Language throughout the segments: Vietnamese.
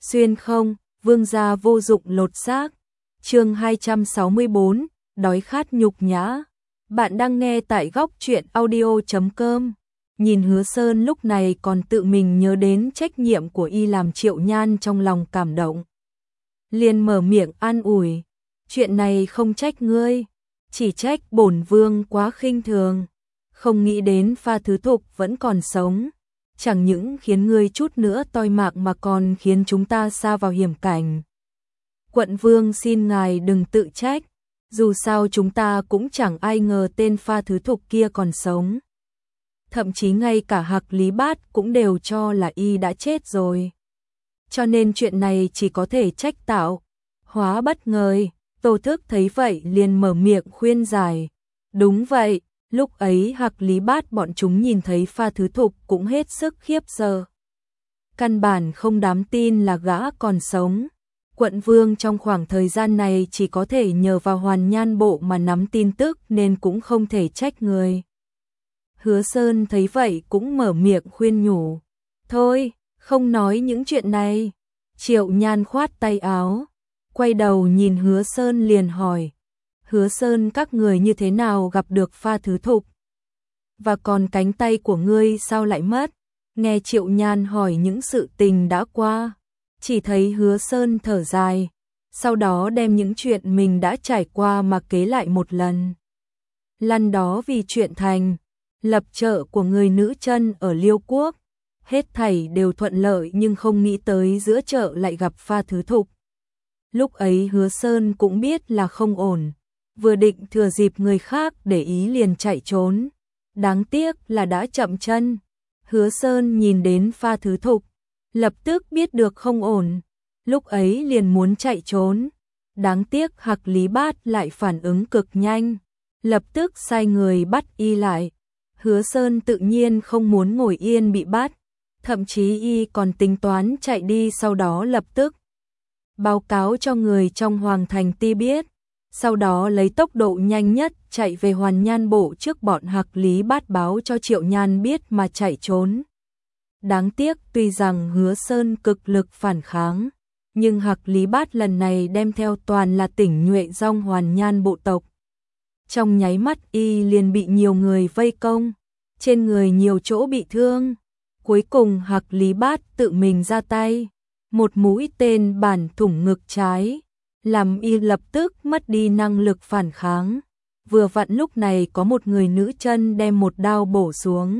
Xuyên không, vương gia vô dụng lột xác. Chương 264, đói khát nhục nhã. Bạn đang nghe tại góc truyện audio.com. Nhìn Hứa Sơn lúc này còn tự mình nhớ đến trách nhiệm của y làm Triệu Nhan, trong lòng cảm động. Liền mở miệng an ủi, chuyện này không trách ngươi, chỉ trách bổn vương quá khinh thường, không nghĩ đến Pha Thứ Thục vẫn còn sống, chẳng những khiến ngươi chút nữa toi mạng mà còn khiến chúng ta sa vào hiểm cảnh. Quận vương xin ngài đừng tự trách, dù sao chúng ta cũng chẳng ai ngờ tên Pha Thứ Thục kia còn sống. Thậm chí ngay cả Hạc Lý Bát cũng đều cho là y đã chết rồi. Cho nên chuyện này chỉ có thể trách tạo hóa bất ngờ. Tô Thức thấy vậy liền mở miệng khuyên giải. Đúng vậy, lúc ấy Hạc Lý Bát bọn chúng nhìn thấy Pha Thứ Thục cũng hết sức khiếp sợ. Căn bản không dám tin là gã còn sống. Quận vương trong khoảng thời gian này chỉ có thể nhờ vào Hoàn Nhan Bộ mà nắm tin tức nên cũng không thể trách người. Hứa Sơn thấy vậy cũng mở miệng khuyên nhủ. Thôi, không nói những chuyện này. Triệu Nhan khoát tay áo, quay đầu nhìn Hứa Sơn liền hỏi. Hứa Sơn, các người như thế nào gặp được Pha Thứ Thục? Và còn cánh tay của ngươi sao lại mất? Nghe Triệu Nhan hỏi những sự tình đã qua, chỉ thấy Hứa Sơn thở dài, sau đó đem những chuyện mình đã trải qua mà kể lại một lần. Lần đó vì chuyện thành lập chợ của người nữ chân ở Liêu Quốc, hết thảy đều thuận lợi nhưng không nghĩ tới giữa chợ lại gặp Pha Thứ Thục. Lúc ấy Hứa Sơn cũng biết là không ổn, vừa định thừa dịp người khác để ý liền chạy trốn. Đáng tiếc là đã chậm chân. Hứa Sơn nhìn đến Pha Thứ Thục, lập tức biết được không ổn, lúc ấy liền muốn chạy trốn. Đáng tiếc Hạc Lý Bát lại phản ứng cực nhanh, lập tức sai người bắt y lại. Hứa Sơn tự nhiên không muốn ngồi yên bị bắt, thậm chí y còn tính toán chạy đi, sau đó lập tức báo cáo cho người trong Hoàng Thành Ti biết, sau đó lấy tốc độ nhanh nhất chạy về Hoàn Nhan Bộ trước bọn Hạc Lý Bát báo cho Triệu Nhan biết mà chạy trốn. Đáng tiếc tuy rằng Hứa Sơn cực lực phản kháng, nhưng Hạc Lý Bát lần này đem theo toàn là tỉnh nhuệ dòng Hoàn Nhan Bộ tộc. Trong nháy mắt y liền bị nhiều người vây công, trên người nhiều chỗ bị thương. Cuối cùng Hạc Lý Bát tự mình ra tay, một mũi tên bắn thủng ngực trái, làm y lập tức mất đi năng lực phản kháng. Vừa vặn lúc này có một người nữ chân đem một đao bổ xuống.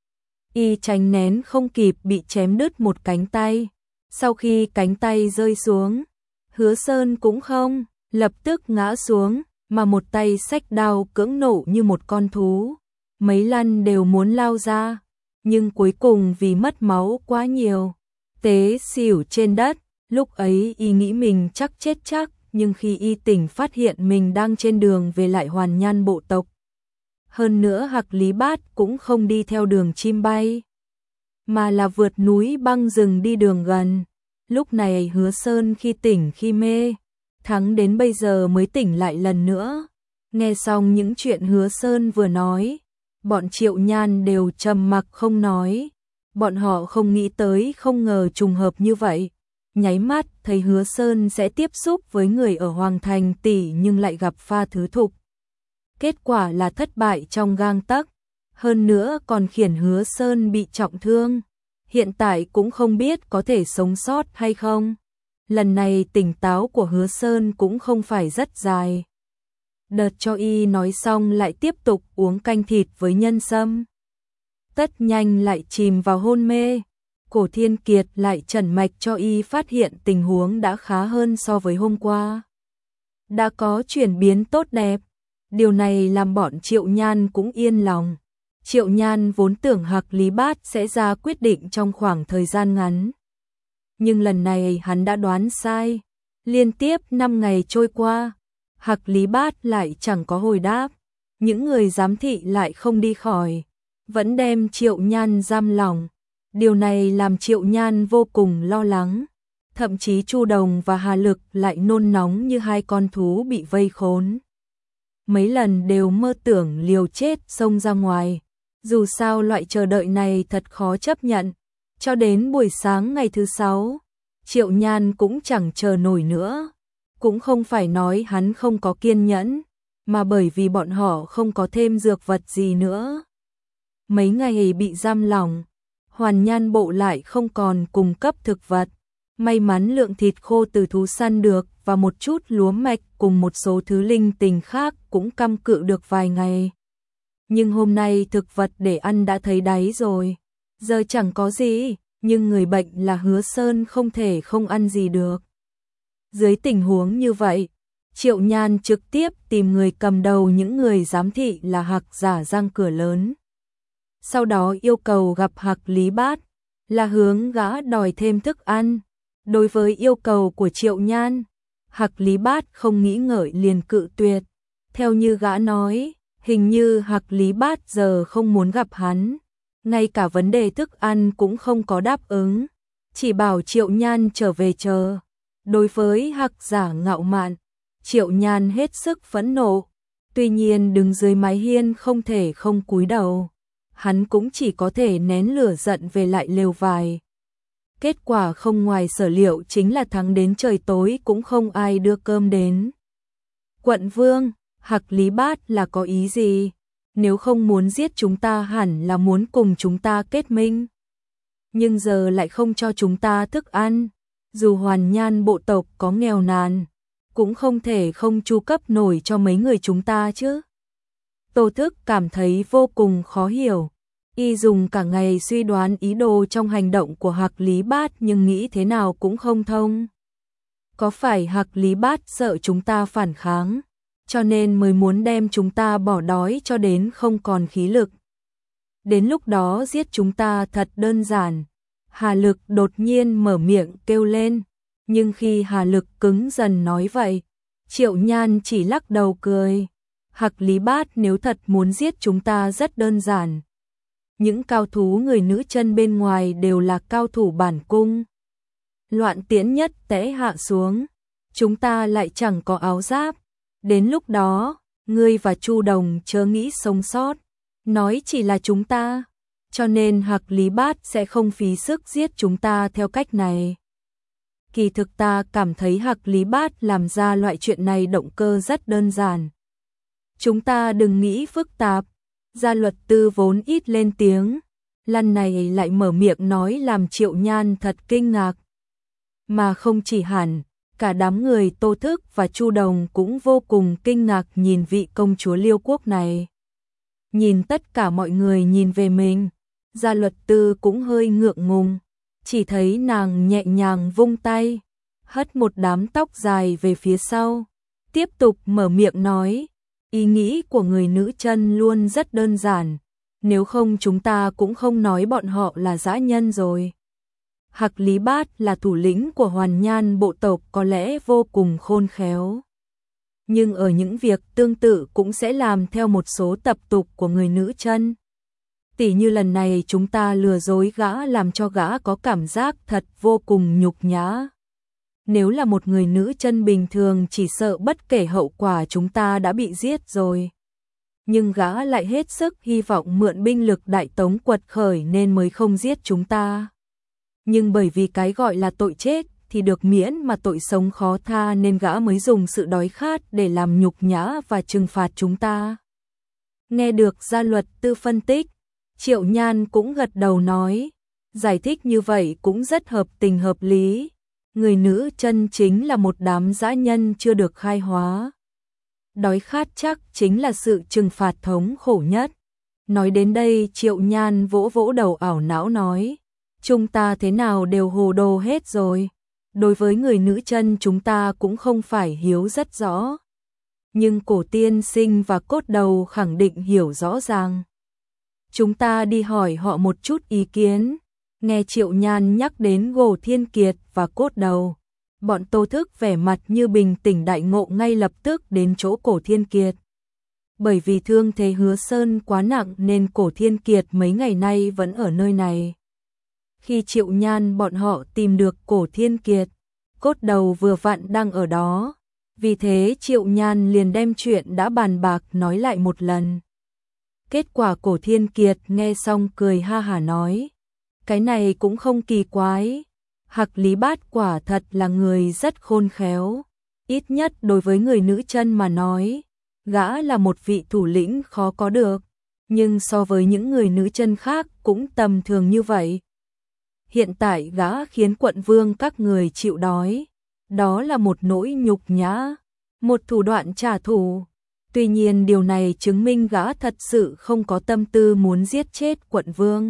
Y tránh nén không kịp bị chém đứt một cánh tay. Sau khi cánh tay rơi xuống, Hứa Sơn cũng không lập tức ngã xuống, mà một tay xách đao cưỡng nộ như một con thú. Mấy lần đều muốn lao ra, nhưng cuối cùng vì mất máu quá nhiều, té xỉu trên đất. Lúc ấy y nghĩ mình chắc chết chắc, nhưng khi y tỉnh phát hiện mình đang trên đường về lại Hoàn Nhan Bộ tộc. Hơn nữa Hạc Lý Bát cũng không đi theo đường chim bay, mà là vượt núi băng rừng đi đường gần. Lúc này Hứa Sơn khi tỉnh khi mê, thắng đến bây giờ mới tỉnh lại lần nữa. Nghe xong những chuyện Hứa Sơn vừa nói, bọn Triệu Nhan đều trầm mặc không nói. Bọn họ không nghĩ tới, không ngờ trùng hợp như vậy. Nháy mắt thấy Hứa Sơn sẽ tiếp xúc với người ở Hoàng Thành Tỷ nhưng lại gặp Pha Thứ Thục. Kết quả là thất bại trong gang tấc, hơn nữa còn khiến Hứa Sơn bị trọng thương. Hiện tại cũng không biết có thể sống sót hay không. Lần này tỉnh táo của Hứa Sơn cũng không phải rất dài. Đợt cho y nói xong lại tiếp tục uống canh thịt với nhân sâm. Tất nhanh lại chìm vào hôn mê. Cổ Thiên Kiệt lại trần mạch cho y phát hiện tình huống đã khá hơn so với hôm qua. Đã có chuyển biến tốt đẹp. Điều này làm bọn Triệu Nhan cũng yên lòng. Triệu Nhan vốn tưởng Hạc Lý Bát sẽ ra quyết định trong khoảng thời gian ngắn. Nhưng lần này hắn đã đoán sai. Liên tiếp 5 ngày trôi qua, Hạc Lý Bát lại chẳng có hồi đáp. Những người giám thị lại không đi khỏi, vẫn đem Triệu Nhan giam lỏng. Điều này làm Triệu Nhan vô cùng lo lắng. Thậm chí Chu Đồng và Hà Lực lại nôn nóng như hai con thú bị vây khốn. Mấy lần đều mơ tưởng liều chết xông ra ngoài. Dù sao loại chờ đợi này thật khó chấp nhận. Cho đến buổi sáng ngày thứ 6, Triệu Nhan cũng chẳng chờ nổi nữa. Cũng không phải nói hắn không có kiên nhẫn, mà bởi vì bọn họ không có thêm dược vật gì nữa. Mấy ngày bị giam lỏng, Hoàn Nhan bộ lại không còn cung cấp thực vật. May mắn lượng thịt khô từ thú săn được và một chút lúa mạch cùng một số thứ linh tinh khác cũng căm cự được vài ngày. Nhưng hôm nay thực vật để ăn đã thấy đáy rồi, giờ chẳng có gì, nhưng người bệnh là Hứa Sơn không thể không ăn gì được. Dưới tình huống như vậy, Triệu Nhan trực tiếp tìm người cầm đầu những người giám thị là Hạc Giả Giang cửa lớn. Sau đó yêu cầu gặp Hạc Lý Bát, là hướng gã đòi thêm thức ăn. Đối với yêu cầu của Triệu Nhan, Hạc Lý Bát không nghĩ ngợi liền cự tuyệt. Theo như gã nói, hình như Hạc Lý Bát giờ không muốn gặp hắn, ngay cả vấn đề thức ăn cũng không có đáp ứng, chỉ bảo Triệu Nhan trở về chờ. Đối với Hạc Giả ngạo mạn, Triệu Nhan hết sức phẫn nộ, tuy nhiên đứng dưới mái hiên không thể không cúi đầu, hắn cũng chỉ có thể nén lửa giận về lại lều vải. Kết quả không ngoài sở liệu chính là thắng đến trời tối cũng không ai đưa cơm đến. Quận Vương, Hạc Lý Bát là có ý gì? Nếu không muốn giết chúng ta hẳn là muốn cùng chúng ta kết minh. Nhưng giờ lại không cho chúng ta thức ăn. Dù Hoàn Nhan bộ tộc có nghèo nàn, cũng không thể không chu cấp nổi cho mấy người chúng ta chứ. Tô Thức cảm thấy vô cùng khó hiểu. Y dùng cả ngày suy đoán ý đồ trong hành động của Hạc Lý Bát nhưng nghĩ thế nào cũng không thông. Có phải Hạc Lý Bát sợ chúng ta phản kháng, cho nên mới muốn đem chúng ta bỏ đói cho đến không còn khí lực? Đến lúc đó giết chúng ta thật đơn giản. Hà Lực đột nhiên mở miệng kêu lên, nhưng khi Hà Lực cứng dần nói vậy, Triệu Nhan chỉ lắc đầu cười. Hạc Lý Bát nếu thật muốn giết chúng ta rất đơn giản. Những cao thú người nữ chân bên ngoài đều là cao thủ bản cung. Loạn tiễn nhất tẽ hạ xuống, chúng ta lại chẳng có áo giáp. Đến lúc đó, ngươi và Chu Đồng chớ nghĩ sống sót, nói chỉ là chúng ta. Cho nên Hạc Lý Bát sẽ không phí sức giết chúng ta theo cách này. Kỳ thực ta cảm thấy Hạc Lý Bát làm ra loại chuyện này động cơ rất đơn giản. Chúng ta đừng nghĩ phức tạp. Gia luật tư vốn ít lên tiếng, lần này lại mở miệng nói làm Triệu Nhan thật kinh ngạc. Mà không chỉ hẳn, cả đám người Tô Thức và Chu Đồng cũng vô cùng kinh ngạc nhìn vị công chúa Liêu Quốc này. Nhìn tất cả mọi người nhìn về mình, Gia luật tư cũng hơi ngượng ngùng, chỉ thấy nàng nhẹ nhàng vung tay, hất một đám tóc dài về phía sau, tiếp tục mở miệng nói. Ý nghĩ của người nữ chân luôn rất đơn giản, nếu không chúng ta cũng không nói bọn họ là dã nhân rồi. Hạc Lý Bát là thủ lĩnh của Hoàn Nhan bộ tộc có lẽ vô cùng khôn khéo. Nhưng ở những việc tương tự cũng sẽ làm theo một số tập tục của người nữ chân. Tỉ như lần này chúng ta lừa dối gã làm cho gã có cảm giác thật vô cùng nhục nhã. Nếu là một người nữ chân bình thường chỉ sợ bất kể hậu quả chúng ta đã bị giết rồi. Nhưng gã lại hết sức hy vọng mượn binh lực Đại Tống quật khởi nên mới không giết chúng ta. Nhưng bởi vì cái gọi là tội chết thì được miễn mà tội sống khó tha nên gã mới dùng sự đói khát để làm nhục nhã và trừng phạt chúng ta. Nghe được Gia luật tư phân tích, Triệu Nhan cũng gật đầu nói, giải thích như vậy cũng rất hợp tình hợp lý. Người nữ chân chính là một đám dã nhân chưa được khai hóa. Đói khát chắc chính là sự trừng phạt thống khổ nhất. Nói đến đây Triệu Nhan vỗ vỗ đầu ảo não nói, chúng ta thế nào đều hồ đồ hết rồi. Đối với người nữ chân chúng ta cũng không phải hiếu rất rõ. Nhưng Cổ tiên sinh và Cốt Đầu khẳng định hiểu rõ ràng. Chúng ta đi hỏi họ một chút ý kiến. Nghe Triệu Nhan nhắc đến Gồ Thiên Kiệt và Cốt Đầu, bọn Tô Thức vẻ mặt như bình tĩnh đại ngộ ngay lập tức đến chỗ Cổ Thiên Kiệt. Bởi vì thương thế Hứa Sơn quá nặng nên Cổ Thiên Kiệt mấy ngày nay vẫn ở nơi này. Khi Triệu Nhan bọn họ tìm được Cổ Thiên Kiệt, Cốt Đầu vừa vặn đang ở đó. Vì thế Triệu Nhan liền đem chuyện đã bàn bạc nói lại một lần. Kết quả Cổ Thiên Kiệt nghe xong cười ha hả nói, cái này cũng không kỳ quái. Hạc Lý Bát quả thật là người rất khôn khéo, ít nhất đối với người nữ chân mà nói, gã là một vị thủ lĩnh khó có được, nhưng so với những người nữ chân khác cũng tầm thường như vậy. Hiện tại gã khiến quận vương các người chịu đói, đó là một nỗi nhục nhã, một thủ đoạn trả thù. Tuy nhiên điều này chứng minh gã thật sự không có tâm tư muốn giết chết quận vương.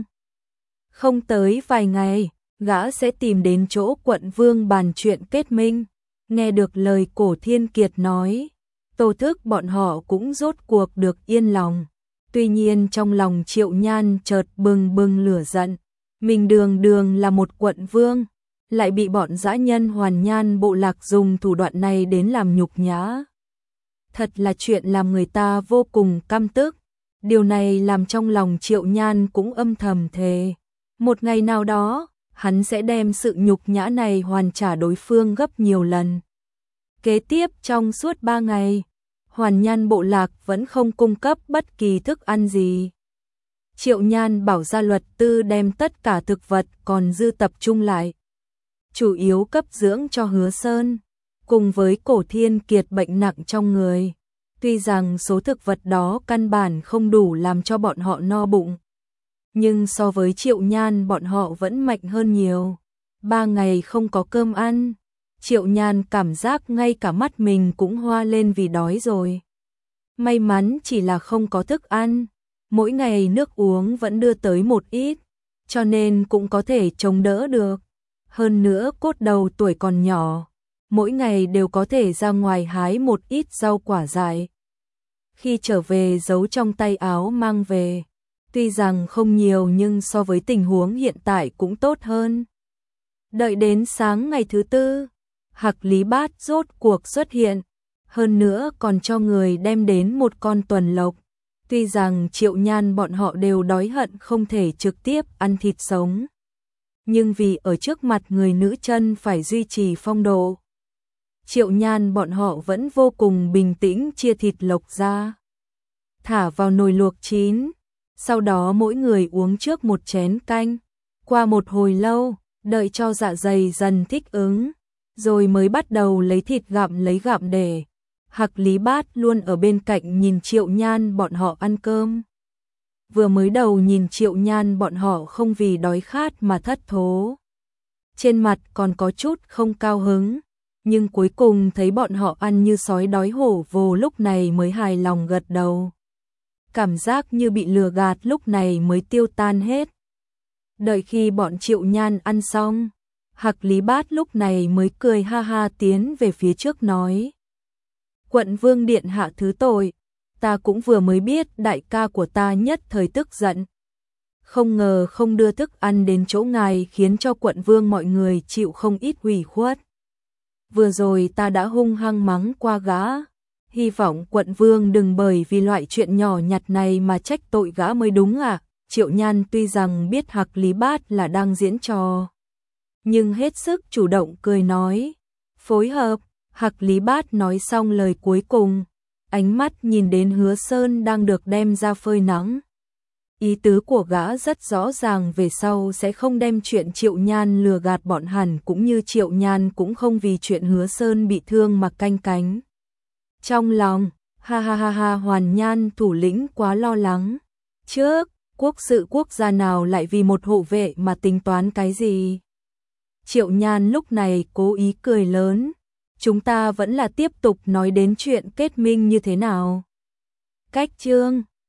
Không tới vài ngày, gã sẽ tìm đến chỗ quận vương bàn chuyện kết minh. Nghe được lời Cổ Thiên Kiệt nói, Tô Thức bọn họ cũng rốt cuộc được yên lòng. Tuy nhiên trong lòng Triệu Nhan chợt bừng bừng lửa giận. Mình đường đường là một quận vương, lại bị bọn dã nhân Hoàn Nhan bộ lạc dùng thủ đoạn này đến làm nhục nhã. Thật là chuyện làm người ta vô cùng căm tức. Điều này làm trong lòng Triệu Nhan cũng âm thầm thề. Một ngày nào đó, hắn sẽ đem sự nhục nhã này hoàn trả đối phương gấp nhiều lần. Kế tiếp trong suốt 3 ngày, Hoàn Nhan bộ lạc vẫn không cung cấp bất kỳ thức ăn gì. Triệu Nhan bảo gia luật tư đem tất cả thực vật còn dư tập trung lại, chủ yếu cấp dưỡng cho Hứa Sơn, cùng với Cổ Thiên Kiệt bệnh nặng trong người. Tuy rằng số thực vật đó căn bản không đủ làm cho bọn họ no bụng, nhưng so với Triệu Nhan bọn họ vẫn mạnh hơn nhiều. 3 ngày không có cơm ăn, Triệu Nhan cảm giác ngay cả mắt mình cũng hoa lên vì đói rồi. May mắn chỉ là không có thức ăn, mỗi ngày nước uống vẫn đưa tới một ít, cho nên cũng có thể chống đỡ được. Hơn nữa Cốt Đầu tuổi còn nhỏ, mỗi ngày đều có thể ra ngoài hái một ít rau quả dại. Khi trở về giấu trong tay áo mang về, tuy rằng không nhiều nhưng so với tình huống hiện tại cũng tốt hơn. Đợi đến sáng ngày thứ tư, Hạc Lý Bát rốt cuộc xuất hiện, hơn nữa còn cho người đem đến một con tuần lộc. Tuy rằng Triệu Nhan bọn họ đều đói hận không thể trực tiếp ăn thịt sống, nhưng vì ở trước mặt người nữ chân phải duy trì phong độ, Triệu Nhan bọn họ vẫn vô cùng bình tĩnh chia thịt lộc ra, thả vào nồi luộc chín, sau đó mỗi người uống trước một chén canh. Qua một hồi lâu, đợi cho dạ dày dần thích ứng, rồi mới bắt đầu lấy thịt lấy gặm để. Hạc Lý Bát luôn ở bên cạnh nhìn Triệu Nhan bọn họ ăn cơm. Vừa mới đầu nhìn Triệu Nhan bọn họ không vì đói khát mà thất thố, trên mặt còn có chút không cao hứng, nhưng cuối cùng thấy bọn họ ăn như sói đói hổ vồ lúc này mới hài lòng gật đầu. Cảm giác như bị lừa gạt lúc này mới tiêu tan hết. Đợi khi bọn Triệu Nhan ăn xong, Hạc Lý Bát lúc này mới cười ha ha tiến về phía trước nói: Quận vương điện hạ thứ tội, ta cũng vừa mới biết đại ca của ta nhất thời tức giận. Không ngờ không đưa thức ăn đến chỗ ngài khiến cho quận vương mọi người chịu không ít ủy khuất. Vừa rồi ta đã hung hăng mắng qua gã, hy vọng quận vương đừng bởi vì loại chuyện nhỏ nhặt này mà trách tội gã mới đúng à. Triệu Nhan tuy rằng biết Hạc Lý Bát là đang diễn trò, nhưng hết sức chủ động cười nói: phối hợp. Hạc Lý Bát nói xong lời cuối cùng, ánh mắt nhìn đến Hứa Sơn đang được đem ra phơi nắng. Ý tứ của gã rất rõ ràng, về sau sẽ không đem chuyện Triệu Nhan lừa gạt bọn hắn, cũng như Triệu Nhan cũng không vì chuyện Hứa Sơn bị thương mà canh cánh. Trong lòng, ha ha ha ha, Hoàn Nhan thủ lĩnh quá lo lắng. Trước, quốc sự quốc gia nào lại vì một hộ vệ mà tính toán cái gì? Triệu Nhan lúc này cố ý cười lớn. Chúng ta vẫn là tiếp tục nói đến chuyện kết minh như thế nào. Cách chương